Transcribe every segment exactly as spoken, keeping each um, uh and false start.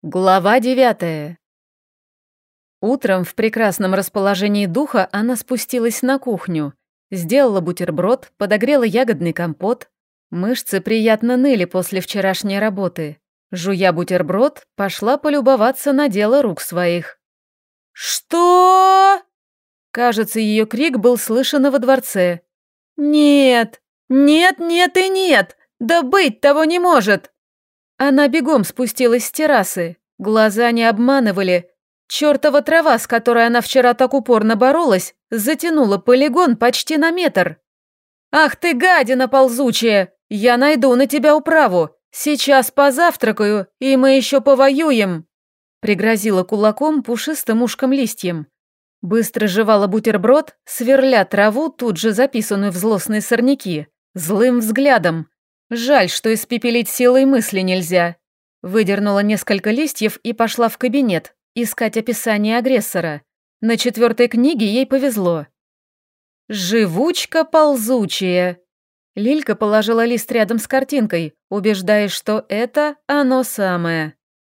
Глава девятая. Утром в прекрасном расположении духа она спустилась на кухню, сделала бутерброд, подогрела ягодный компот. Мышцы приятно ныли после вчерашней работы. Жуя бутерброд, пошла полюбоваться на дело рук своих. «Что?» Кажется, ее крик был слышен во дворце. «Нет! Нет, нет и нет! Да быть того не может!» Она бегом спустилась с террасы. Глаза не обманывали. Чёртова трава, с которой она вчера так упорно боролась, затянула полигон почти на метр. «Ах ты, гадина ползучая! Я найду на тебя управу! Сейчас позавтракаю, и мы еще повоюем!» Пригрозила кулаком пушистым ушком листьем. Быстро жевала бутерброд, сверля траву, тут же записанную в злостные сорняки, злым взглядом. Жаль, что испепелить силой мысли нельзя. Выдернула несколько листьев и пошла в кабинет искать описание агрессора. На четвертой книге ей повезло. «Живучка ползучая». Лилька положила лист рядом с картинкой, убеждаясь, что это оно самое.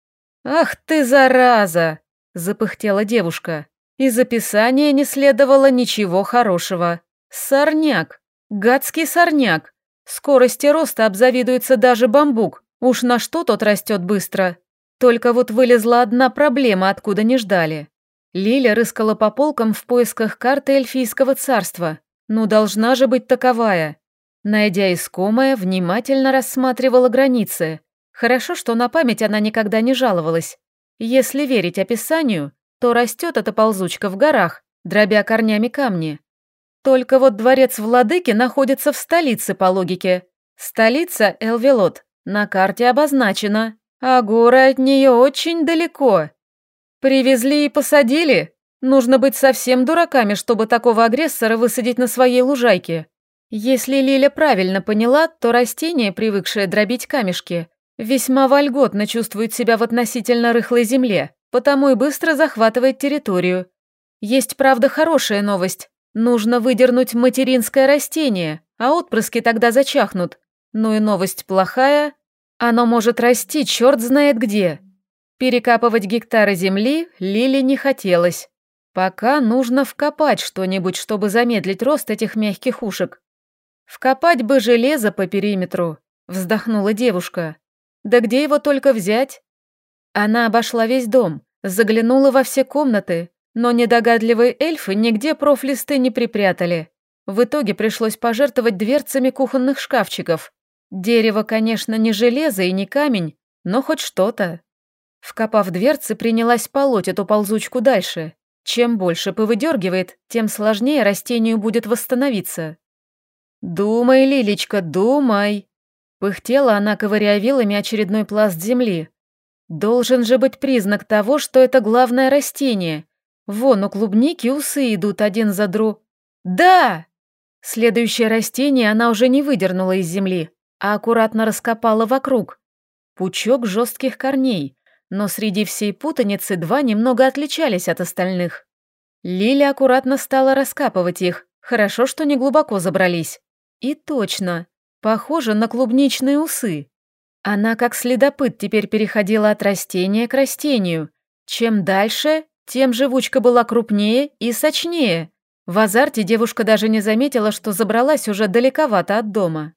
«Ах ты, зараза!» – запыхтела девушка. Из описания не следовало ничего хорошего. Сорняк. Гадский сорняк. Скорости роста обзавидуется даже бамбук. Уж на что тот растет быстро. Только вот вылезла одна проблема, откуда не ждали. Лиля рыскала по полкам в поисках карты эльфийского царства. Ну, должна же быть таковая. Найдя искомое, внимательно рассматривала границы. Хорошо, что на память она никогда не жаловалась. Если верить описанию, то растет эта ползучка в горах, дробя корнями камни. Только вот дворец владыки находится в столице по логике. Столица Элвелот на карте обозначена, а горы от нее очень далеко. Привезли и посадили. Нужно быть совсем дураками, чтобы такого агрессора высадить на своей лужайке. Если Лиля правильно поняла, то растение, привыкшее дробить камешки, весьма вольготно чувствует себя в относительно рыхлой земле, потому и быстро захватывает территорию. Есть, правда, хорошая новость. Нужно выдернуть материнское растение, а отпрыски тогда зачахнут. Ну и новость плохая. Оно может расти черт знает где. Перекапывать гектары земли Лиле не хотелось. Пока нужно вкопать что-нибудь, чтобы замедлить рост этих мягких ушек. «Вкопать бы железо по периметру», — вздохнула девушка. «Да где его только взять?» Она обошла весь дом, заглянула во все комнаты, но недогадливые эльфы нигде профлисты не припрятали. В итоге пришлось пожертвовать дверцами кухонных шкафчиков. Дерево, конечно, не железо и не камень, но хоть что-то. Вкопав дверцы, принялась полоть эту ползучку дальше. Чем больше повыдергивает, тем сложнее растению будет восстановиться. «Думай, Лилечка, думай!» Пыхтела она, ковыряя вилами очередной пласт земли. «Должен же быть признак того, что это главное растение. Вон у клубники усы идут один за друг. Да! Следующее растение она уже не выдернула из земли, а аккуратно раскопала вокруг. Пучок жестких корней, но среди всей путаницы два немного отличались от остальных. Лиля аккуратно стала раскапывать их, хорошо, что не глубоко забрались. И точно, похоже на клубничные усы. Она как следопыт теперь переходила от растения к растению. Чем дальше, тем живучка была крупнее и сочнее. В азарте девушка даже не заметила, что забралась уже далековато от дома.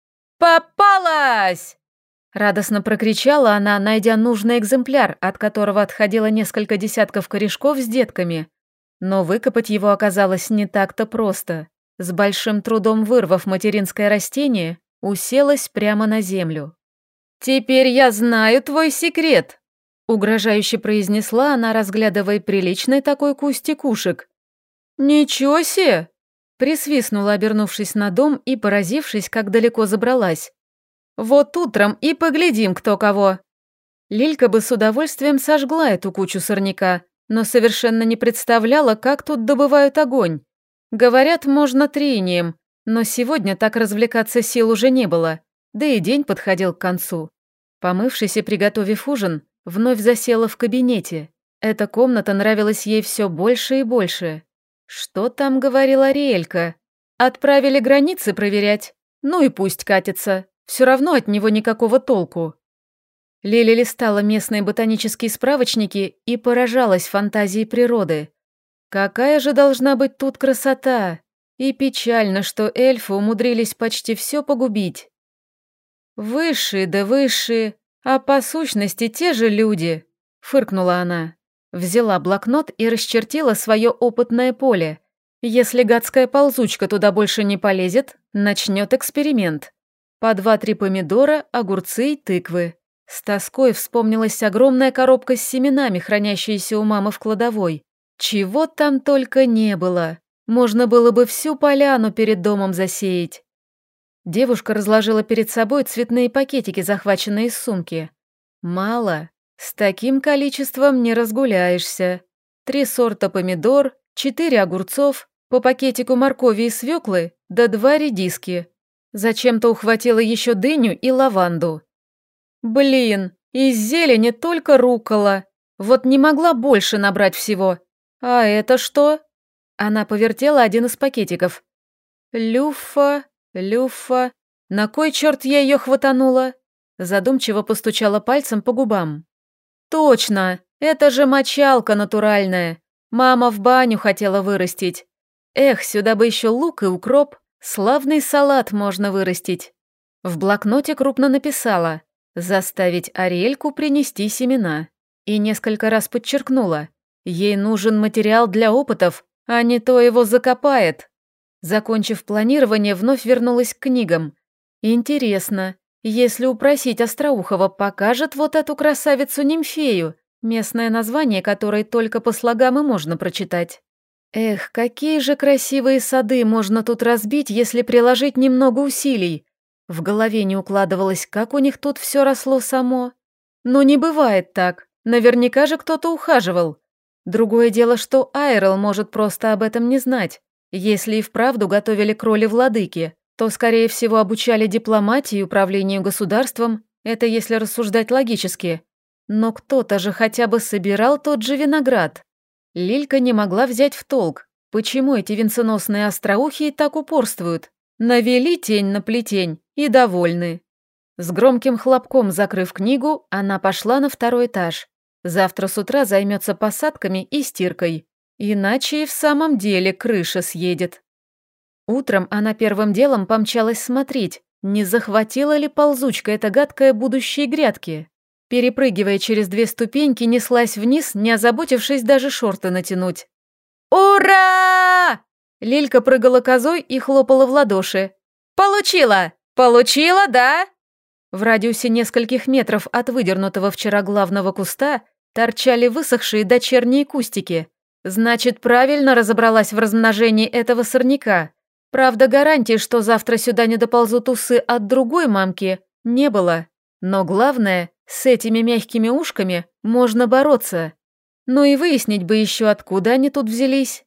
«Попалась!» Радостно прокричала она, найдя нужный экземпляр, от которого отходило несколько десятков корешков с детками. Но выкопать его оказалось не так-то просто. С большим трудом вырвав материнское растение, уселась прямо на землю. «Теперь я знаю твой секрет!» Угрожающе произнесла она, разглядывая приличный такой кустик ушек. «Ничего себе!» Присвистнула, обернувшись на дом и поразившись, как далеко забралась. «Вот утром и поглядим, кто кого!» Лилька бы с удовольствием сожгла эту кучу сорняка, но совершенно не представляла, как тут добывают огонь. Говорят, можно трением, но сегодня так развлекаться сил уже не было, да и день подходил к концу. Помывшись и приготовив ужин, вновь засела в кабинете. Эта комната нравилась ей все больше и больше. Что там говорила Ариэлька? Отправили границы проверять? Ну и пусть катится. Все равно от него никакого толку. Лиля листала местные ботанические справочники и поражалась фантазией природы. Какая же должна быть тут красота! И печально, что эльфы умудрились почти все погубить. «Высшие да высшие, а по сущности те же люди», — фыркнула она. Взяла блокнот и расчертила свое опытное поле. Если гадская ползучка туда больше не полезет, начнет эксперимент. По два-три помидора, огурцы и тыквы. С тоской вспомнилась огромная коробка с семенами, хранящаяся у мамы в кладовой. Чего там только не было. Можно было бы всю поляну перед домом засеять. Девушка разложила перед собой цветные пакетики, захваченные из сумки. Мало. С таким количеством не разгуляешься. Три сорта помидор, четыре огурцов, по пакетику моркови и свеклы, да два редиски. Зачем-то ухватила еще дыню и лаванду. Блин, из зелени только руккола. Вот не могла больше набрать всего. А это что? Она повертела один из пакетиков. Люфа, люфа. На кой черт я ее хватанула? Задумчиво постучала пальцем по губам. Точно, это же мочалка натуральная. Мама в баню хотела вырастить. Эх, сюда бы еще лук и укроп. Славный салат можно вырастить. В блокноте крупно написала «Заставить Ариэльку принести семена». И несколько раз подчеркнула «Ей нужен материал для опытов, а не то его закопает». Закончив планирование, вновь вернулась к книгам. Интересно, если упросить Остроухова, покажет вот эту красавицу-нимфею, местное название которой только по слогам и можно прочитать. Эх, какие же красивые сады можно тут разбить, если приложить немного усилий. В голове не укладывалось, как у них тут все росло само. Но не бывает так, наверняка же кто-то ухаживал. Другое дело, что Айрел может просто об этом не знать. Если и вправду готовили к роли владыки, то, скорее всего, обучали дипломатии и управлению государством, это если рассуждать логически. Но кто-то же хотя бы собирал тот же виноград. Лилька не могла взять в толк, почему эти венценосные остроухие так упорствуют. Навели тень на плетень и довольны. С громким хлопком закрыв книгу, она пошла на второй этаж. Завтра с утра займется посадками и стиркой. Иначе и в самом деле крыша съедет. Утром она первым делом помчалась смотреть, не захватила ли ползучка эта гадкая будущие грядки. Перепрыгивая через две ступеньки, неслась вниз, не озаботившись даже шорты натянуть. «Ура!» Лилька прыгала козой и хлопала в ладоши. «Получила! Получила, да?» В радиусе нескольких метров от выдернутого вчера главного куста торчали высохшие дочерние кустики. Значит, правильно разобралась в размножении этого сорняка. Правда, гарантии, что завтра сюда не доползут усы от другой мамки, не было. Но главное, с этими мягкими ушками можно бороться. Ну и выяснить бы еще, откуда они тут взялись.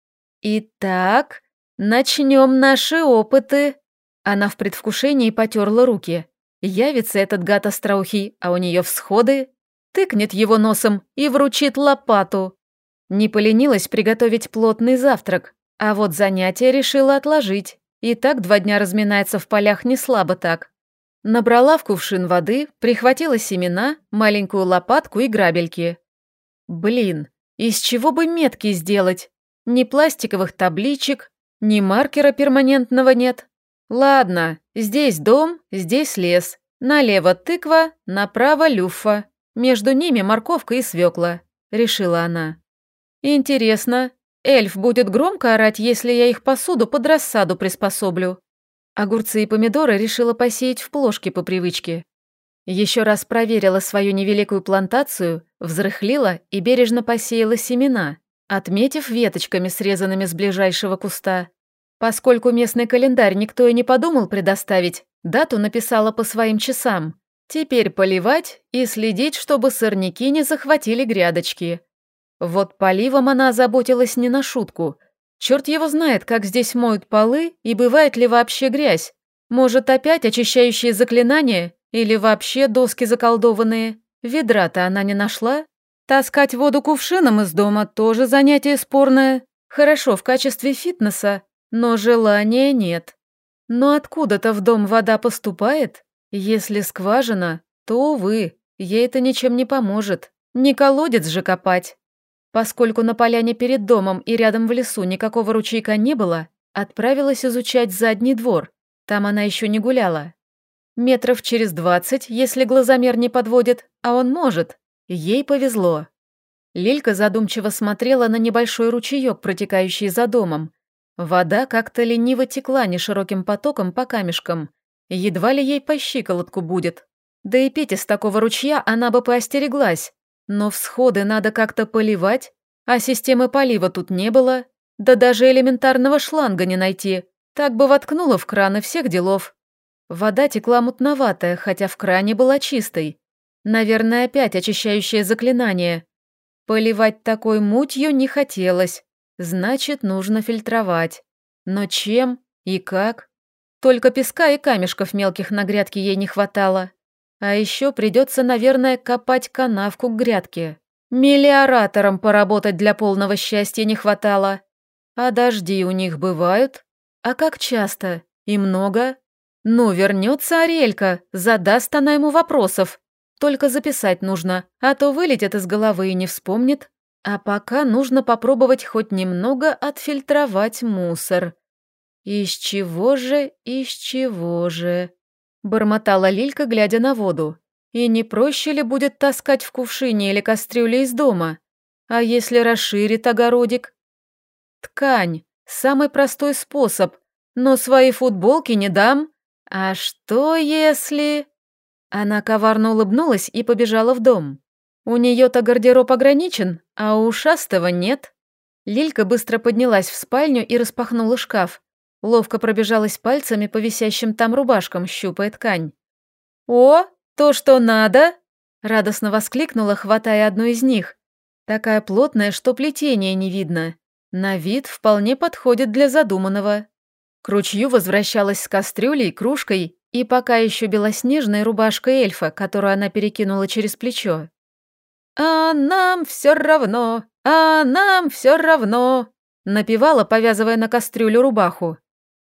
Итак, начнем наши опыты. Она в предвкушении потерла руки. Явится этот гад остроухий, а у нее всходы. Тыкнет его носом и вручит лопату. Не поленилась приготовить плотный завтрак, а вот занятие решила отложить. И так два дня разминается в полях не слабо так. Набрала в кувшин воды, прихватила семена, маленькую лопатку и грабельки. Блин, из чего бы метки сделать? Ни пластиковых табличек, ни маркера перманентного нет. Ладно, здесь дом, здесь лес. Налево тыква, направо люфа. Между ними морковка и свекла, решила она. Интересно, эльф будет громко орать, если я их посуду под рассаду приспособлю? Огурцы и помидоры решила посеять в плошке по привычке. Еще раз проверила свою невеликую плантацию, взрыхлила и бережно посеяла семена, отметив веточками, срезанными с ближайшего куста. Поскольку местный календарь никто и не подумал предоставить, дату написала по своим часам. Теперь поливать и следить, чтобы сорняки не захватили грядочки. Вот поливом она озаботилась не на шутку. Черт его знает, как здесь моют полы и бывает ли вообще грязь. Может, опять очищающие заклинания или вообще доски заколдованные. Ведра-то она не нашла. Таскать воду кувшином из дома тоже занятие спорное. Хорошо в качестве фитнеса, но желания нет. Но откуда-то в дом вода поступает. Если скважина, то, увы, Ей это ничем не поможет, не колодец же копать. Поскольку на поляне перед домом и рядом в лесу никакого ручейка не было, отправилась изучать задний двор, там она еще не гуляла. Метров через двадцать, если глазомер не подводит, а он может. Ей повезло. Лилька задумчиво смотрела на небольшой ручеек, протекающий за домом. Вода как-то лениво текла нешироким потоком по камешкам. Едва ли ей по щиколотку будет. Да и пить из такого ручья она бы поостереглась. Но всходы надо как-то поливать, а системы полива тут не было. Да даже элементарного шланга не найти. Так бы воткнула в кран и всех делов. Вода текла мутноватая, хотя в кране была чистой. Наверное, опять очищающее заклинание. Поливать такой мутью не хотелось. Значит, нужно фильтровать. Но чем и как? Только песка и камешков мелких на грядке ей не хватало. А еще придется, наверное, копать канавку к грядке. Мелиоратором поработать для полного счастья не хватало. А дожди у них бывают? А как часто? И много? Ну, вернется Ариэлька, задаст она ему вопросов. Только записать нужно, а то вылетит из головы и не вспомнит. А пока нужно попробовать хоть немного отфильтровать мусор. Из чего же, из чего же? Бормотала Лилька, глядя на воду. И не проще ли будет таскать в кувшине или кастрюле из дома? А если расширит огородик? Ткань. Самый простой способ. Но свои футболки не дам. А что если... Она коварно улыбнулась и побежала в дом. У нее-то гардероб ограничен, а у ушастого нет. Лилька быстро поднялась в спальню и распахнула шкаф. Ловко пробежалась пальцами по висящим там рубашкам, щупая ткань. «О, то, что надо!» — радостно воскликнула, хватая одну из них. Такая плотная, что плетения не видно. На вид вполне подходит для задуманного. К ручью возвращалась с кастрюлей, кружкой и пока еще белоснежной рубашкой эльфа, которую она перекинула через плечо. «А нам все равно, а нам все равно», — напевала, повязывая на кастрюлю рубаху.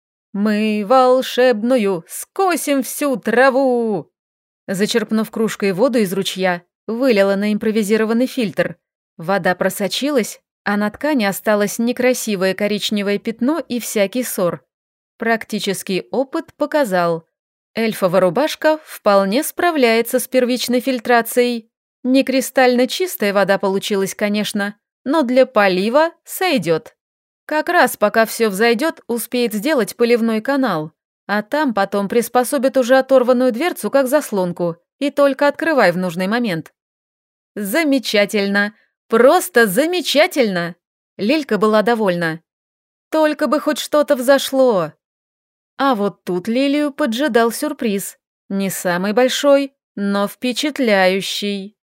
«Мы волшебную скосим всю траву!» Зачерпнув кружкой воду из ручья, вылила на импровизированный фильтр. Вода просочилась, а на ткани осталось некрасивое коричневое пятно и всякий ссор. Практический опыт показал. Эльфова рубашка вполне справляется с первичной фильтрацией. Не кристально чистая вода получилась, конечно, но для полива сойдет. Как раз пока все взойдет, успеет сделать поливной канал, а там потом приспособит уже оторванную дверцу как заслонку и только открывай в нужный момент. Замечательно, просто замечательно! Лилька была довольна. Только бы хоть что-то взошло. А вот тут Лилию поджидал сюрприз. Не самый большой, но впечатляющий.